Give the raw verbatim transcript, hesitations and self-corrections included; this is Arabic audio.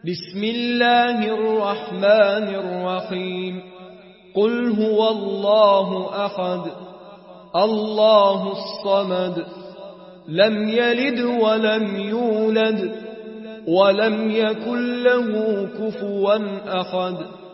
بسم الله الرحمن الرحيم قل هو الله أحد الله الصمد لم يلد ولم يولد ولم يكن له كفوا أحد